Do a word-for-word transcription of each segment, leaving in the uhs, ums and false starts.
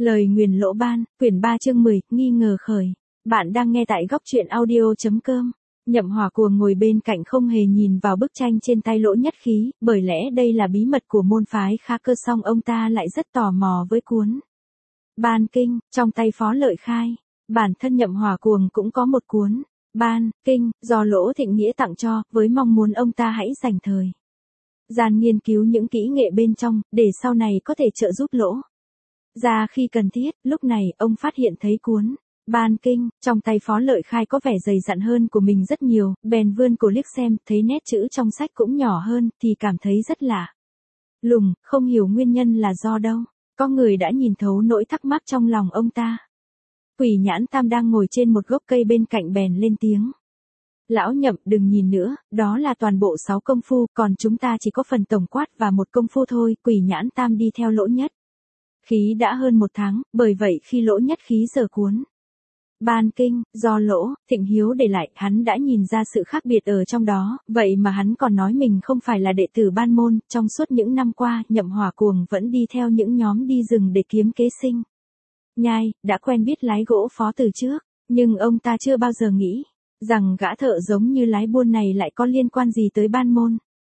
Lời nguyền lỗ ban, quyển ba chương mười, nghi ngờ khởi. Bạn đang nghe tại góc truyện audio.com. Nhậm Hỏa Cuồng ngồi bên cạnh không hề nhìn vào bức tranh trên tay Lỗ Nhất Khí, bởi lẽ đây là bí mật của môn phái Kha Cơ, song ông ta lại rất tò mò với cuốn Ban Kinh, trong tay Phó Lợi Khai. Bản thân Nhậm Hỏa Cuồng cũng có một cuốn Ban Kinh, do Lỗ Thịnh Nghĩa tặng cho, với mong muốn ông ta hãy dành thời gian nghiên cứu những kỹ nghệ bên trong, để sau này có thể trợ giúp Lỗ ra khi cần thiết. Lúc này, ông phát hiện thấy cuốn Ban Kinh, trong tay Phó Lợi Khai có vẻ dày dặn hơn của mình rất nhiều, bèn vươn cổ liếc xem, thấy nét chữ trong sách cũng nhỏ hơn, thì cảm thấy rất lạ lùng, không hiểu nguyên nhân là do đâu. Có người đã nhìn thấu nỗi thắc mắc trong lòng ông ta. Quỷ Nhãn Tam đang ngồi trên một gốc cây bên cạnh bèn lên tiếng. Lão Nhậm, đừng nhìn nữa, đó là toàn bộ sáu công phu, còn chúng ta chỉ có phần tổng quát và một công phu thôi. Quỷ Nhãn Tam đi theo Lỗ Nhất Khí đã hơn một tháng, bởi vậy khi Lỗ Nhất Khí dở cuốn Ban Kinh, do Lỗ Thịnh Hiếu để lại, hắn đã nhìn ra sự khác biệt ở trong đó, vậy mà hắn còn nói mình không phải là đệ tử Ban môn. Trong suốt những năm qua, Nhậm Hỏa Cuồng vẫn đi theo những nhóm đi rừng để kiếm kế sinh nhai, đã quen biết lái gỗ Phó từ trước, nhưng ông ta chưa bao giờ nghĩ rằng gã thợ giống như lái buôn này lại có liên quan gì tới Ban môn.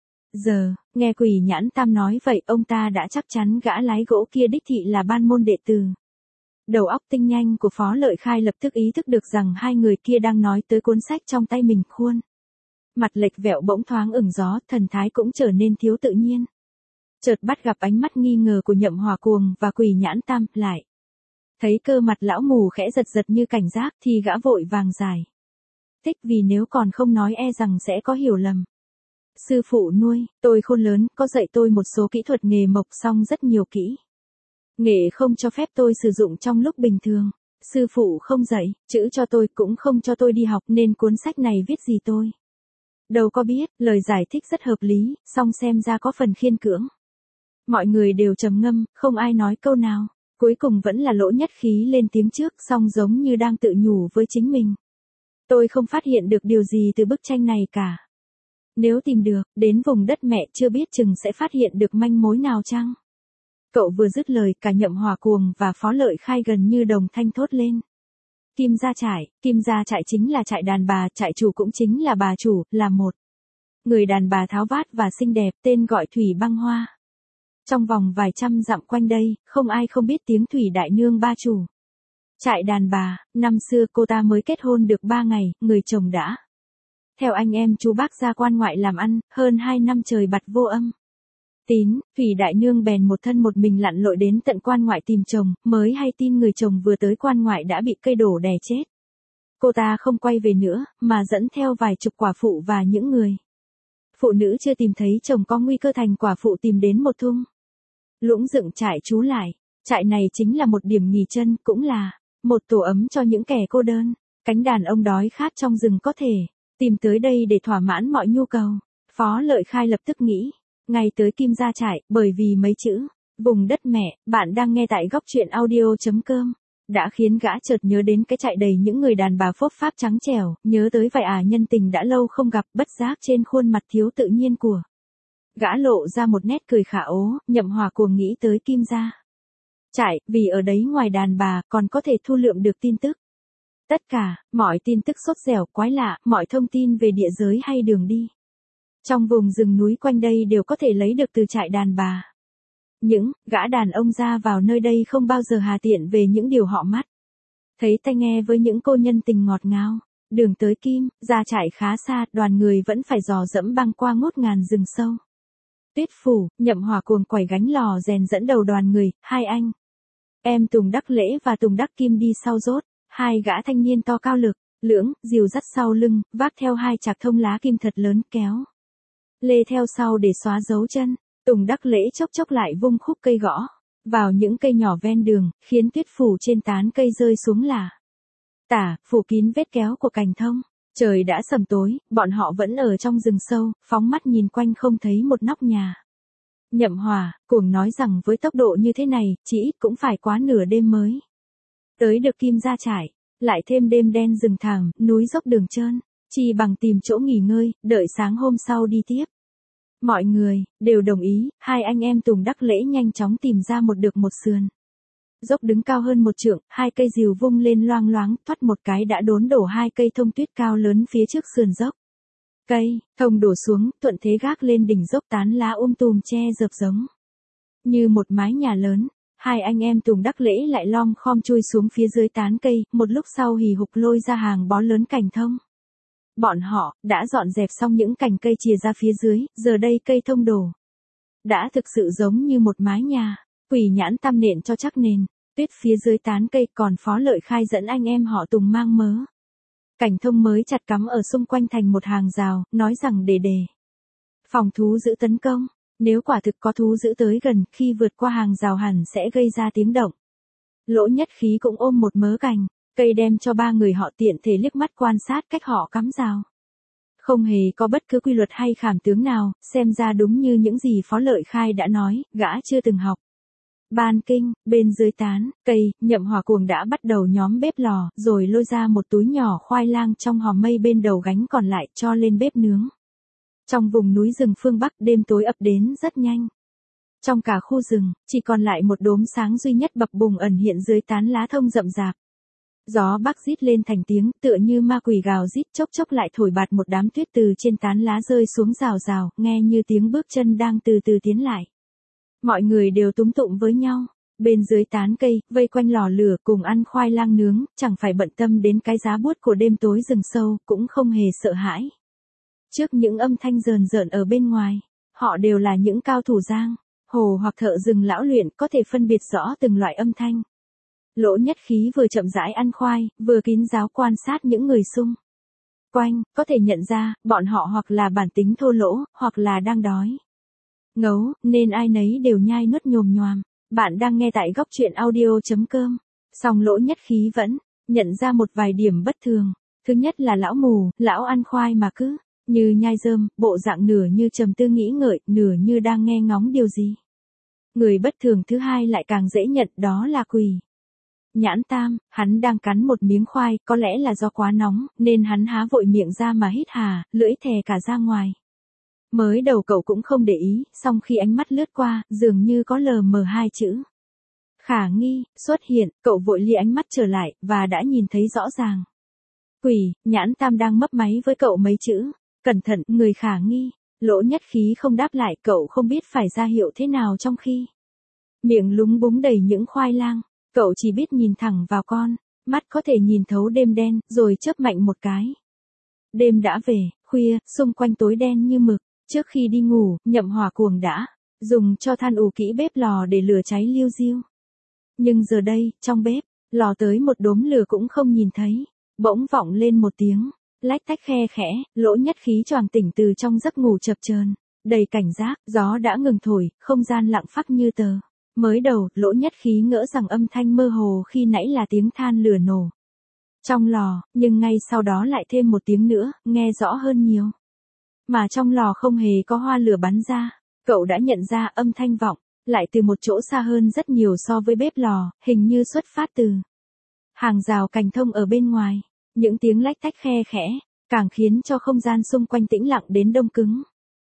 Giờ, nghe Quỷ Nhãn Tam nói vậy, ông ta đã chắc chắn gã lái gỗ kia đích thị là Ban môn đệ tử. Đầu óc tinh nhanh của Phó Lợi Khai lập tức ý thức được rằng hai người kia đang nói tới cuốn sách trong tay mình. Khuôn mặt lệch vẹo bỗng thoáng ửng gió, thần thái cũng trở nên thiếu tự nhiên. Chợt bắt gặp ánh mắt nghi ngờ của Nhậm Hỏa Cuồng và Quỷ Nhãn Tam, lại thấy cơ mặt lão mù khẽ giật giật như cảnh giác, thì gã vội vàng giải thích, vì nếu còn không nói e rằng sẽ có hiểu lầm. Sư phụ nuôi, tôi khôn lớn, có dạy tôi một số kỹ thuật nghề mộc, song rất nhiều kỹ nghệ không cho phép tôi sử dụng trong lúc bình thường. Sư phụ không dạy chữ cho tôi, cũng không cho tôi đi học, nên cuốn sách này viết gì tôi đâu có biết. Lời giải thích rất hợp lý, song xem ra có phần khiên cưỡng. Mọi người đều trầm ngâm, không ai nói câu nào. Cuối cùng vẫn là Lỗ Nhất Khí lên tiếng trước, song giống như đang tự nhủ với chính mình. Tôi không phát hiện được điều gì từ bức tranh này cả. Nếu tìm được, đến vùng đất mẹ chưa biết chừng sẽ phát hiện được manh mối nào chăng? Cậu vừa dứt lời, cả Nhậm Hỏa Cuồng và Phó Lợi Khai gần như đồng thanh thốt lên. Kim Gia Trại, Kim Gia Trại chính là trại đàn bà, trại chủ cũng chính là bà chủ, là một người đàn bà tháo vát và xinh đẹp, tên gọi Thủy Băng Hoa. Trong vòng vài trăm dặm quanh đây, không ai không biết tiếng Thủy Đại Nương ba chủ trại đàn bà. Năm xưa cô ta mới kết hôn được ba ngày, người chồng đã theo anh em chú bác ra quan ngoại làm ăn, hơn hai năm trời bặt vô âm tín. Thủy Đại Nương bèn một thân một mình lặn lội đến tận quan ngoại tìm chồng, mới hay tin người chồng vừa tới quan ngoại đã bị cây đổ đè chết. Cô ta không quay về nữa, mà dẫn theo vài chục quả phụ và những người phụ nữ chưa tìm thấy chồng có nguy cơ thành quả phụ tìm đến một thung lũng dựng trại trú lại. Trại này chính là một điểm nghỉ chân, cũng là một tổ ấm cho những kẻ cô đơn, cánh đàn ông đói khát trong rừng có thể tìm tới đây để thỏa mãn mọi nhu cầu. Phó Lợi Khai lập tức nghĩ ngay tới Kim Gia Trại, bởi vì mấy chữ vùng đất mẹ. Bạn đang nghe tại góc truyện audio.com đã khiến gã chợt nhớ đến cái trại đầy những người đàn bà phốp pháp trắng trẻo, nhớ tới vài ả nhân tình đã lâu không gặp. Bất giác trên khuôn mặt thiếu tự nhiên của gã lộ ra một nét cười khả ố. Nhậm Hỏa Cuồng nghĩ tới Kim Gia Trại, vì ở đấy ngoài đàn bà còn có thể thu lượm được tin tức. Tất cả, mọi tin tức sốt dẻo quái lạ, mọi thông tin về địa giới hay đường đi trong vùng rừng núi quanh đây đều có thể lấy được từ trại đàn bà. Những gã đàn ông ra vào nơi đây không bao giờ hà tiện về những điều họ mắt thấy tai nghe với những cô nhân tình ngọt ngào. Đường tới Kim Gia Trại khá xa, đoàn người vẫn phải dò dẫm băng qua ngút ngàn rừng sâu tuyết phủ. Nhậm Hỏa Cuồng quẩy gánh lò rèn dẫn đầu đoàn người, hai anh em Tùng Đắc Lễ và Tùng Đắc Kim đi sau rốt. Hai gã thanh niên to cao lực lưỡng, dìu dắt sau lưng, vác theo hai chạc thông lá kim thật lớn, kéo lê theo sau để xóa dấu chân. Tùng Đắc Lễ chốc chốc lại vung khúc cây gõ vào những cây nhỏ ven đường, khiến tuyết phủ trên tán cây rơi xuống là tả, phủ kín vết kéo của cành thông. Trời đã sầm tối, bọn họ vẫn ở trong rừng sâu, phóng mắt nhìn quanh không thấy một nóc nhà. Nhậm Hỏa Cuồng nói rằng với tốc độ như thế này, chỉ ít cũng phải quá nửa đêm mới tới được Kim Gia Trại. Lại thêm đêm đen rừng thẳm, núi dốc đường trơn, chi bằng tìm chỗ nghỉ ngơi, đợi sáng hôm sau đi tiếp. Mọi người đều đồng ý, hai anh em Tùng Đắc Lễ nhanh chóng tìm ra một được một sườn Dốc đứng cao hơn một trượng, hai cây rìu vung lên loang loáng, thoắt một cái đã đốn đổ hai cây thông tuyết cao lớn phía trước sườn dốc. Cây thông đổ xuống, thuận thế gác lên đỉnh dốc, tán lá um tùm che dập giống như một mái nhà lớn. Hai anh em Tùng Đắc Lễ lại lom khom chui xuống phía dưới tán cây, một lúc sau hì hục lôi ra hàng bó lớn cành thông. Bọn họ đã dọn dẹp xong những cành cây chìa ra phía dưới, giờ đây cây thông đổ đã thực sự giống như một mái nhà. Quỷ Nhãn Tam nện cho chắc nền tuyết phía dưới tán cây, còn Phó Lợi Khai dẫn anh em họ Tùng mang mớ cành thông mới chặt cắm ở xung quanh thành một hàng rào, nói rằng để đề phòng thú dữ tấn công. Nếu quả thực có thú dữ tới gần, khi vượt qua hàng rào hẳn sẽ gây ra tiếng động. Lỗ Nhất Khí cũng ôm một mớ cành cây đem cho ba người họ tiện thể liếc mắt quan sát cách họ cắm rào. Không hề có bất cứ quy luật hay khảm tướng nào, xem ra đúng như những gì Phó Lợi Khai đã nói, gã chưa từng học ban kinh. Bên dưới tán cây, Nhậm Hỏa Cuồng đã bắt đầu nhóm bếp lò, rồi lôi ra một túi nhỏ khoai lang trong hòm mây bên đầu gánh còn lại cho lên bếp nướng. Trong vùng núi rừng phương Bắc, đêm tối ập đến rất nhanh. Trong cả khu rừng, chỉ còn lại một đốm sáng duy nhất bập bùng ẩn hiện dưới tán lá thông rậm rạp. Gió bắc rít lên thành tiếng, tựa như ma quỷ gào rít, chốc chốc lại thổi bạt một đám tuyết từ trên tán lá rơi xuống rào rào, nghe như tiếng bước chân đang từ từ tiến lại. Mọi người đều túm tụm với nhau, bên dưới tán cây, vây quanh lò lửa cùng ăn khoai lang nướng, chẳng phải bận tâm đến cái giá buốt của đêm tối rừng sâu, cũng không hề sợ hãi. Trước những âm thanh rờn rợn ở bên ngoài, họ đều là những cao thủ giang hồ hoặc thợ rừng lão luyện, có thể phân biệt rõ từng loại âm thanh. Lỗ Nhất Khí vừa chậm rãi ăn khoai, vừa kín đáo quan sát những người xung quanh, có thể nhận ra, bọn họ hoặc là bản tính thô lỗ, hoặc là đang đói ngấu, nên ai nấy đều nhai nuốt nhồm nhoàm. Bạn đang nghe tại góc truyện audio chấm com. Song Lỗ Nhất Khí vẫn nhận ra một vài điểm bất thường. Thứ nhất là lão mù, lão ăn khoai mà cứ như nhai rơm, bộ dạng nửa như trầm tư nghĩ ngợi, nửa như đang nghe ngóng điều gì. Người bất thường thứ hai lại càng dễ nhận, đó là Quỷ Nhãn Tam. Hắn đang cắn một miếng khoai, có lẽ là do quá nóng, nên hắn há vội miệng ra mà hít hà, lưỡi thè cả ra ngoài. Mới đầu cậu cũng không để ý, song khi ánh mắt lướt qua, dường như có lờ mờ hai chữ khả nghi xuất hiện, cậu vội lia ánh mắt trở lại, và đã nhìn thấy rõ ràng. Quỷ Nhãn Tam đang mấp máy với cậu mấy chữ. Cẩn thận, người khả nghi. Lỗ Nhất Khí không đáp lại, cậu không biết phải ra hiệu thế nào trong khi miệng lúng búng đầy những khoai lang. Cậu chỉ biết nhìn thẳng vào con mắt có thể nhìn thấu đêm đen, rồi chớp mạnh một cái. Đêm đã về, khuya, xung quanh tối đen như mực. Trước khi đi ngủ, Nhậm Hỏa Cuồng đã dùng cho than ủ kỹ bếp lò để lửa cháy liu riu. Nhưng giờ đây, trong bếp lò tới một đốm lửa cũng không nhìn thấy. Bỗng vọng lên một tiếng lách tách khe khẽ, Lỗ Nhất Khí choàng tỉnh từ trong giấc ngủ chập chờn, đầy cảnh giác. Gió đã ngừng thổi, không gian lặng phắc như tờ. Mới đầu, Lỗ Nhất Khí ngỡ rằng âm thanh mơ hồ khi nãy là tiếng than lửa nổ trong lò, nhưng ngay sau đó lại thêm một tiếng nữa, nghe rõ hơn nhiều. Mà trong lò không hề có hoa lửa bắn ra. Cậu đã nhận ra âm thanh vọng lại từ một chỗ xa hơn rất nhiều so với bếp lò, hình như xuất phát từ hàng rào cành thông ở bên ngoài. Những tiếng lách tách khe khẽ càng khiến cho không gian xung quanh tĩnh lặng đến đông cứng.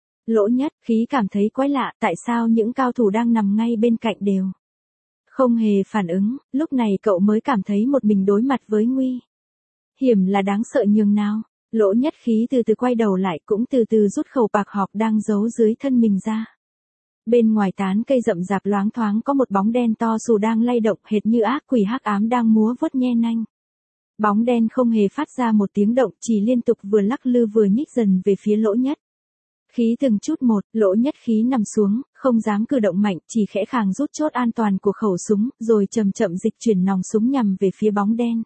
Lỗ Nhất Khí cảm thấy quái lạ, tại sao những cao thủ đang nằm ngay bên cạnh đều không hề phản ứng. Lúc này cậu mới cảm thấy một mình đối mặt với nguy hiểm là đáng sợ nhường nào. Lỗ Nhất Khí từ từ quay đầu lại, cũng từ từ rút khẩu bạc họp đang giấu dưới thân mình ra. Bên ngoài tán cây rậm rạp loáng thoáng có một bóng đen to xù đang lay động, hệt như ác quỷ hắc ám đang múa vuốt nhe nanh. Bóng đen không hề phát ra một tiếng động, chỉ liên tục vừa lắc lư vừa nhích dần về phía Lỗ Nhất Khí từng chút một. Lỗ Nhất Khí nằm xuống, không dám cử động mạnh, chỉ khẽ khàng rút chốt an toàn của khẩu súng, rồi chậm chậm dịch chuyển nòng súng nhằm về phía bóng đen.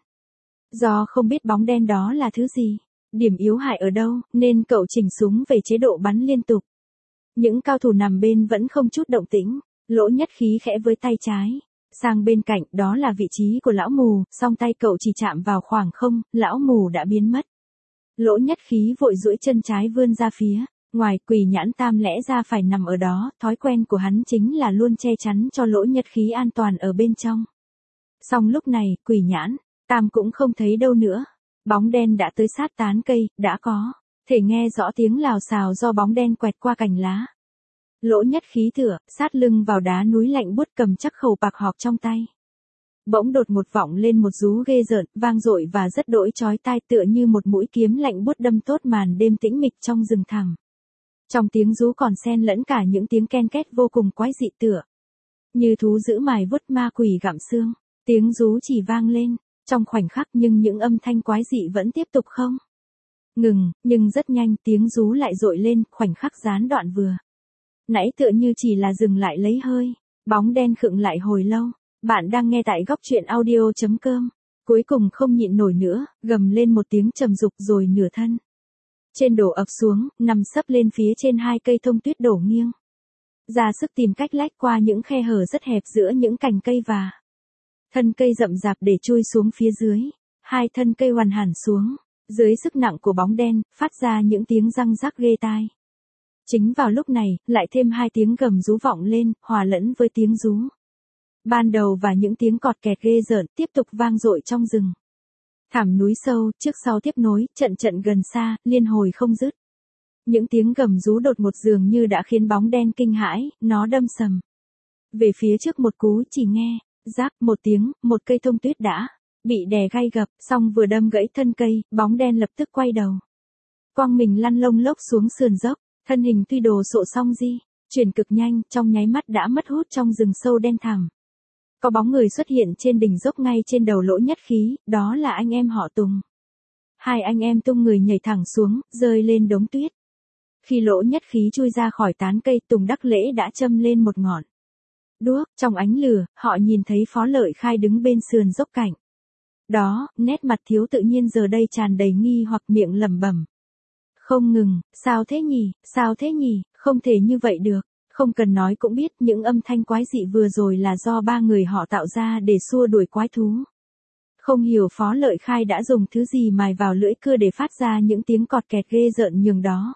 Do không biết bóng đen đó là thứ gì, điểm yếu hại ở đâu, nên cậu chỉnh súng về chế độ bắn liên tục. Những cao thủ nằm bên vẫn không chút động tĩnh. Lỗ Nhất Khí khẽ với tay trái sang bên cạnh, đó là vị trí của lão mù, song tay cậu chỉ chạm vào khoảng không, lão mù đã biến mất. Lỗ Nhất Khí vội duỗi chân trái vươn ra phía ngoài. Quỷ Nhãn Tam lẽ ra phải nằm ở đó, thói quen của hắn chính là luôn che chắn cho Lỗ Nhất Khí an toàn ở bên trong. Song lúc này, Quỷ Nhãn Tam cũng không thấy đâu nữa. Bóng đen đã tới sát tán cây, đã có thể nghe rõ tiếng lào xào do bóng đen quẹt qua cành lá. Lỗ Nhất Khí tựa sát lưng vào đá núi lạnh buốt, cầm chắc khẩu bạc họp trong tay. Bỗng đột ngột vọng lên một rú ghê rợn, vang dội và rất đỗi chói tai, tựa như một mũi kiếm lạnh buốt đâm tốt màn đêm tĩnh mịch trong rừng thẳm. Trong tiếng rú còn xen lẫn cả những tiếng ken két vô cùng quái dị, tựa như thú dữ mài vuốt, ma quỷ gặm xương. Tiếng rú chỉ vang lên trong khoảnh khắc, nhưng những âm thanh quái dị vẫn tiếp tục không ngừng, nhưng rất nhanh tiếng rú lại dội lên, khoảnh khắc gián đoạn vừa nãy tựa như chỉ là dừng lại lấy hơi. Bóng đen khựng lại hồi lâu. Bạn đang nghe tại góc truyện audio.com. Cuối cùng không nhịn nổi nữa, gầm lên một tiếng trầm dục, rồi nửa thân trên đổ ập xuống, nằm sấp lên phía trên hai cây thông tuyết đổ nghiêng. Ra sức tìm cách lách qua những khe hở rất hẹp giữa những cành cây và thân cây rậm rạp để chui xuống phía dưới. Hai thân cây hoàn hẳn xuống, dưới sức nặng của bóng đen, phát ra những tiếng răng rắc ghê tai. Chính vào lúc này, lại thêm hai tiếng gầm rú vọng lên, hòa lẫn với tiếng rú ban đầu và những tiếng cọt kẹt ghê rợn tiếp tục vang dội trong rừng thẳm núi sâu, trước sau tiếp nối, trận trận gần xa, liên hồi không dứt. Những tiếng gầm rú đột ngột dường như đã khiến bóng đen kinh hãi, nó đâm sầm về phía trước một cú, chỉ nghe rác một tiếng, một cây thông tuyết đã bị đè gai gập, xong vừa đâm gãy thân cây, bóng đen lập tức quay đầu, quăng mình lăn lông lốc xuống sườn dốc, thân hình tuy đồ sộ song di chuyển cực nhanh, trong nháy mắt đã mất hút trong rừng sâu đen thẳm. Có bóng người xuất hiện trên đỉnh dốc ngay trên đầu Lỗ Nhất Khí, đó là anh em họ Tùng. Hai anh em tung người nhảy thẳng xuống, rơi lên đống tuyết. Khi Lỗ Nhất Khí chui ra khỏi tán cây, Tùng Đắc Lễ đã châm lên một ngọn đuốc. Trong ánh lửa, họ nhìn thấy Phó Lợi Khai đứng bên sườn dốc cạnh đó, nét mặt thiếu tự nhiên giờ đây tràn đầy nghi hoặc, miệng lẩm bẩm không ngừng, sao thế nhỉ, sao thế nhỉ, không thể như vậy được. Không cần nói cũng biết, những âm thanh quái dị vừa rồi là do ba người họ tạo ra để xua đuổi quái thú. Không hiểu Phó Lợi Khai đã dùng thứ gì mài vào lưỡi cưa để phát ra những tiếng cọt kẹt ghê rợn nhường đó.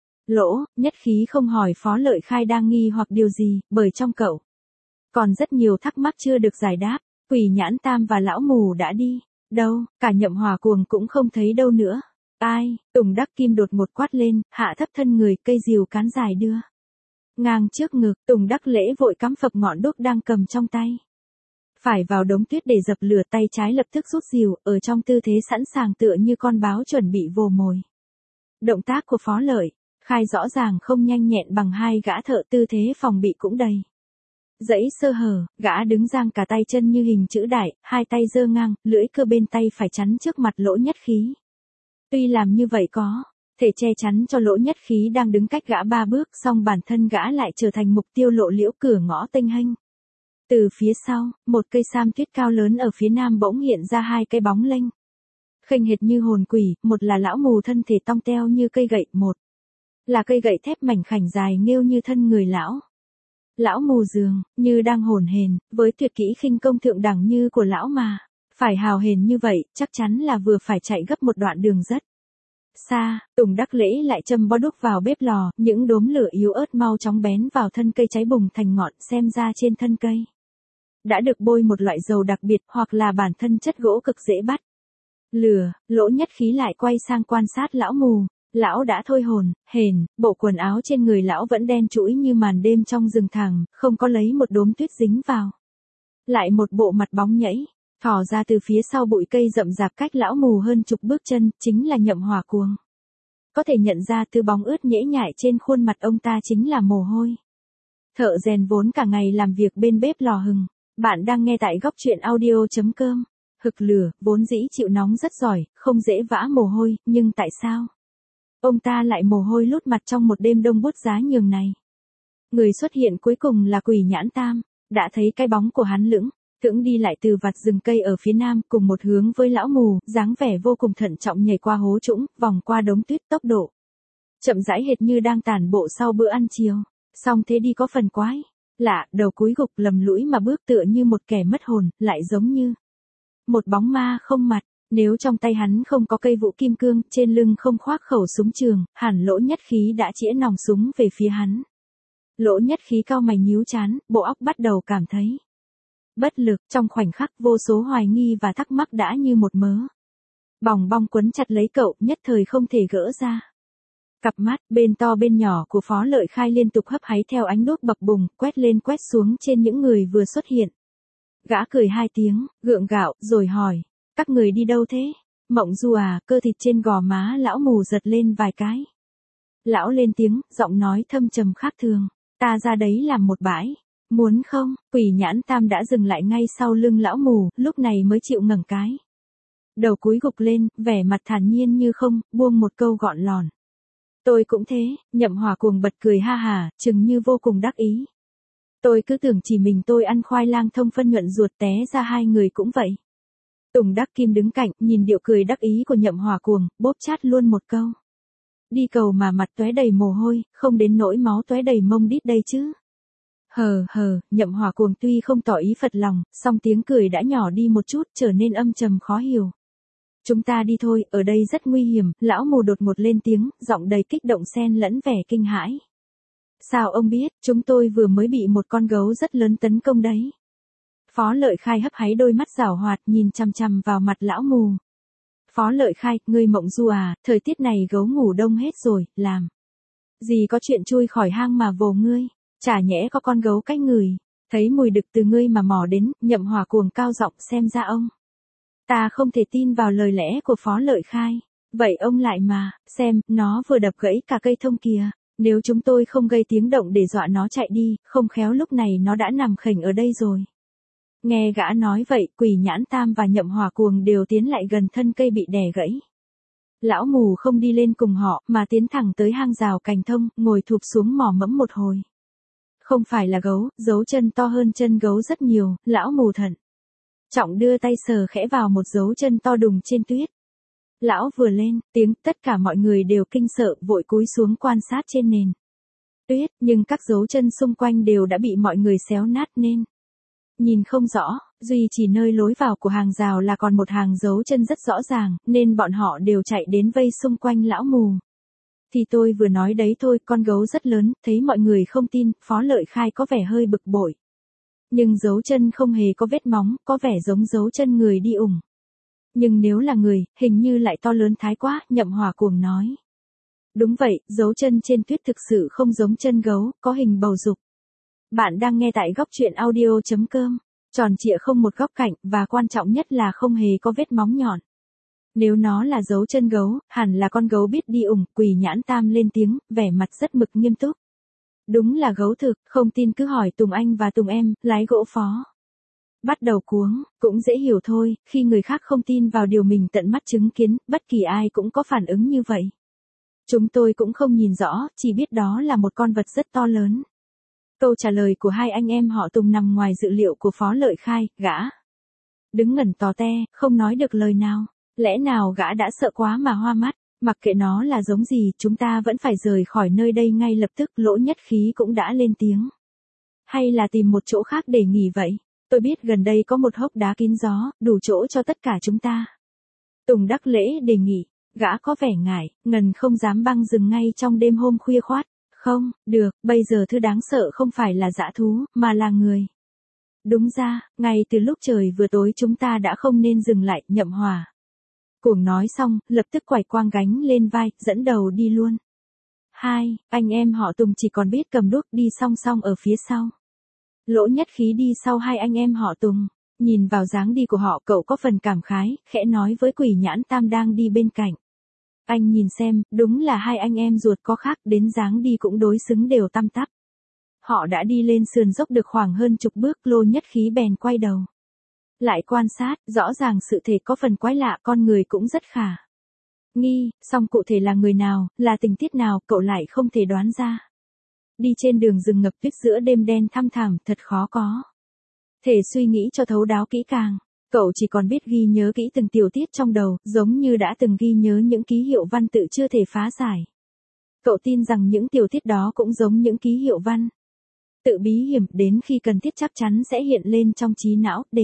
Lỗ Nhất Khí không hỏi Phó Lợi Khai đang nghi hoặc điều gì, bởi trong cậu còn rất nhiều thắc mắc chưa được giải đáp. Quỷ Nhãn Tam và lão mù đã đi đâu, cả Nhậm Hỏa Cuồng cũng không thấy đâu nữa. Ai? Tùng Đắc Kim đột ngột quát lên, hạ thấp thân người, cây rìu cán dài đưa ngang trước ngực. Tùng Đắc Lễ vội cắm phập ngọn đuốc đang cầm trong tay phải vào đống tuyết để dập lửa, tay trái lập tức rút rìu, ở trong tư thế sẵn sàng tựa như con báo chuẩn bị vồ mồi. Động tác của Phó Lợi Khai rõ ràng không nhanh nhẹn bằng hai gã thợ, tư thế phòng bị cũng đầy dãy sơ hở. Gã đứng giang cả tay chân như hình chữ đại, hai tay giơ ngang, lưỡi cưa bên tay phải chắn trước mặt Lỗ Nhất Khí. Tuy làm như vậy có thể che chắn cho Lỗ Nhất Khí đang đứng cách gã ba bước, song bản thân gã lại trở thành mục tiêu lộ liễu cửa ngõ tênh hênh. Từ phía sau, một cây sam tuyết cao lớn ở phía nam bỗng hiện ra hai cái bóng lênh khênh hệt như hồn quỷ, một là lão mù thân thể tong teo như cây gậy, một là cây gậy thép mảnh khảnh dài nghêu như thân người lão. Lão mù dường như đang hồn hển, với tuyệt kỹ khinh công thượng đẳng như của lão mà phải hào hển như vậy, chắc chắn là vừa phải chạy gấp một đoạn đường rất xa. Tùng Đắc Lễ lại châm bó đuốc vào bếp lò, những đốm lửa yếu ớt mau chóng bén vào thân cây cháy bùng thành ngọn, xem ra trên thân cây đã được bôi một loại dầu đặc biệt, hoặc là bản thân chất gỗ cực dễ bắt lửa. Lỗ Nhất Khí lại quay sang quan sát lão mù. Lão đã thôi hồn hển, bộ quần áo trên người lão vẫn đen trũi như màn đêm trong rừng thẳm, không có lấy một đốm tuyết dính vào. Lại một bộ mặt bóng nhẫy thò ra từ phía sau bụi cây rậm rạp cách lão mù hơn chục bước chân, chính là Nhậm Hỏa Cuồng. Có thể nhận ra từ bóng ướt nhễ nhại trên khuôn mặt ông ta chính là mồ hôi. Thợ rèn vốn cả ngày làm việc bên bếp lò hừng. Bạn đang nghe tại góc truyện audio.com. Hực lửa, vốn dĩ chịu nóng rất giỏi, không dễ vã mồ hôi, nhưng tại sao ông ta lại mồ hôi lút mặt trong một đêm đông buốt giá nhường này? Người xuất hiện cuối cùng là Quỷ Nhãn Tam. Đã thấy cái bóng của hắn lững thững đi lại từ vạt rừng cây ở phía nam, cùng một hướng với lão mù, dáng vẻ vô cùng thận trọng nhảy qua hố trũng, vòng qua đống tuyết, tốc độ chậm rãi hệt như đang tản bộ sau bữa ăn chiều. Song thế đi có phần quái lạ, đầu cúi gục lầm lũi mà bước tựa như một kẻ mất hồn, lại giống như một bóng ma không mặt. Nếu trong tay hắn không có cây vũ kim cương, trên lưng không khoác khẩu súng trường, hẳn Lỗ Nhất Khí đã chĩa nòng súng về phía hắn. Lỗ Nhất Khí cau mày nhíu chán, bộ óc bắt đầu cảm thấy bất lực. Trong khoảnh khắc, vô số hoài nghi và thắc mắc đã như một mớ bòng bong quấn chặt lấy cậu, nhất thời không thể gỡ ra. Cặp mắt bên to bên nhỏ của Phó Lợi Khai liên tục hấp háy theo ánh đuốc bập bùng, quét lên quét xuống trên những người vừa xuất hiện. Gã cười hai tiếng, gượng gạo, rồi hỏi, các người đi đâu thế? Mộng Du à, cơ thịt trên gò má lão mù giật lên vài cái. Lão lên tiếng, giọng nói thâm trầm khác thường, ta ra đấy làm một bãi. Muốn không? Quỷ Nhãn Tam đã dừng lại ngay sau lưng lão mù, lúc này mới chịu ngẩng cái đầu cúi gục lên, vẻ mặt thản nhiên như không, buông một câu gọn lòn. Tôi cũng thế. Nhậm Hòa cuồng bật cười ha hả, chừng như vô cùng đắc ý. Tôi cứ tưởng chỉ mình tôi ăn khoai lang thông phân nhuận ruột, té ra hai người cũng vậy. Tùng Đắc Kim đứng cạnh, nhìn điệu cười đắc ý của Nhậm Hòa cuồng, bóp chát luôn một câu. Đi cầu mà mặt tóe đầy mồ hôi, không đến nỗi máu tóe đầy mông đít đây chứ. Hờ hờ, Nhậm Hòa cuồng tuy không tỏ ý phật lòng, song tiếng cười đã nhỏ đi một chút, trở nên âm trầm khó hiểu. Chúng ta đi thôi, ở đây rất nguy hiểm. Lão mù đột ngột lên tiếng, giọng đầy kích động xen lẫn vẻ kinh hãi. Sao ông biết? Chúng tôi vừa mới bị một con gấu rất lớn tấn công đấy. Phó Lợi Khai hấp háy đôi mắt giảo hoạt, nhìn chằm chằm vào mặt lão mù. Phó Lợi Khai, ngươi Mộng Du à, thời tiết này gấu ngủ đông hết rồi, làm gì có chuyện chui khỏi hang mà vồ ngươi? Chả nhẽ có con gấu cách người, thấy mùi đực từ ngươi mà mò đến. Nhậm Hòa cuồng cao giọng, xem ra ông ta không thể tin vào lời lẽ của Phó Lợi Khai. Vậy ông lại mà, xem, nó vừa đập gãy cả cây thông kìa. Nếu chúng tôi không gây tiếng động để dọa nó chạy đi, không khéo lúc này nó đã nằm khểnh ở đây rồi. Nghe gã nói vậy, Quỷ Nhãn Tam và Nhậm Hòa cuồng đều tiến lại gần thân cây bị đè gãy. Lão mù không đi lên cùng họ, mà tiến thẳng tới hang rào cành thông, ngồi thụp xuống mò mẫm một hồi. Không phải là gấu, dấu chân to hơn chân gấu rất nhiều. Lão mù thận trọng đưa tay sờ khẽ vào một dấu chân to đùng trên tuyết. Lão vừa lên tiếng, tất cả mọi người đều kinh sợ, vội cúi xuống quan sát trên nền tuyết, nhưng các dấu chân xung quanh đều đã bị mọi người xéo nát nên nhìn không rõ, duy chỉ nơi lối vào của hàng rào là còn một hàng dấu chân rất rõ ràng, nên bọn họ đều chạy đến vây xung quanh lão mù. Thì tôi vừa nói đấy thôi, con gấu rất lớn. Thấy mọi người không tin, Phó Lợi Khai có vẻ hơi bực bội. Nhưng dấu chân không hề có vết móng, có vẻ giống dấu chân người đi ủng. Nhưng nếu là người, hình như lại to lớn thái quá. Nhậm Hòa cuồng nói. Đúng vậy, dấu chân trên tuyết thực sự không giống chân gấu, có hình bầu dục. Bạn đang nghe tại góc truyện audio chấm com. Tròn trịa không một góc cạnh, và quan trọng nhất là không hề có vết móng nhọn. Nếu nó là dấu chân gấu, hẳn là con gấu biết đi ủng. Quỷ Nhãn Tam lên tiếng, vẻ mặt rất mực nghiêm túc. Đúng là gấu thực, không tin cứ hỏi Tùng Anh và Tùng em, lái gỗ Phó. Bắt đầu cuống, cũng dễ hiểu thôi, khi người khác không tin vào điều mình tận mắt chứng kiến, bất kỳ ai cũng có phản ứng như vậy. Chúng tôi cũng không nhìn rõ, chỉ biết đó là một con vật rất to lớn. Câu trả lời của hai anh em họ Tùng nằm ngoài dự liệu của Phó Lợi Khai. Gã đứng ngẩn tò te, không nói được lời nào. Lẽ nào gã đã sợ quá mà hoa mắt? Mặc kệ nó là giống gì, chúng ta vẫn phải rời khỏi nơi đây ngay lập tức. Lỗ Nhất Khí cũng đã lên tiếng. Hay là tìm một chỗ khác để nghỉ vậy? Tôi biết gần đây có một hốc đá kín gió, đủ chỗ cho tất cả chúng ta. Tùng Đắc Lễ đề nghị. Gã có vẻ ngại, ngần không dám băng rừng ngay trong đêm hôm khuya khoát. Không, được, bây giờ thứ đáng sợ không phải là dã thú, mà là người. Đúng ra, ngay từ lúc trời vừa tối chúng ta đã không nên dừng lại. Nhậm Hòa cuồng nói xong, lập tức quải quang gánh lên vai, dẫn đầu đi luôn. Hai, anh em họ Tùng chỉ còn biết cầm đuốc đi song song ở phía sau. Lỗ Nhất Khí đi sau hai anh em họ Tùng. Nhìn vào dáng đi của họ, cậu có phần cảm khái, khẽ nói với Quỷ Nhãn Tam đang đi bên cạnh. Anh nhìn xem, đúng là hai anh em ruột có khác, đến dáng đi cũng đối xứng đều tăm tắp. Họ đã đi lên sườn dốc được khoảng hơn chục bước, Lô Nhất Khí bèn quay đầu lại quan sát, rõ ràng sự thể có phần quái lạ, con người cũng rất khả nghi, song cụ thể là người nào, là tình tiết nào, cậu lại không thể đoán ra. Đi trên đường rừng ngập tuyết giữa đêm đen thăm thẳm, thật khó có thể suy nghĩ cho thấu đáo kỹ càng. Cậu chỉ còn biết ghi nhớ kỹ từng tiểu tiết trong đầu, giống như đã từng ghi nhớ những ký hiệu văn tự chưa thể phá giải. Cậu tin rằng những tiểu tiết đó cũng giống những ký hiệu văn tự bí hiểm, đến khi cần thiết chắc chắn sẽ hiện lên trong trí não, để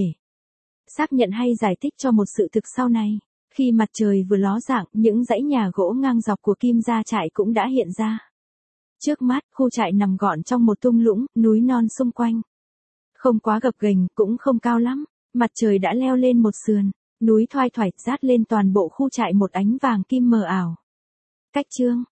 xác nhận hay giải thích cho một sự thực sau này. Khi mặt trời vừa ló dạng, những dãy nhà gỗ ngang dọc của Kim Gia trại cũng đã hiện ra. Trước mắt, khu trại nằm gọn trong một thung lũng, núi non xung quanh. Không quá gập ghềnh, cũng không cao lắm. Mặt trời đã leo lên một sườn, núi thoai thoải, rát lên toàn bộ khu trại một ánh vàng kim mờ ảo. Cách chương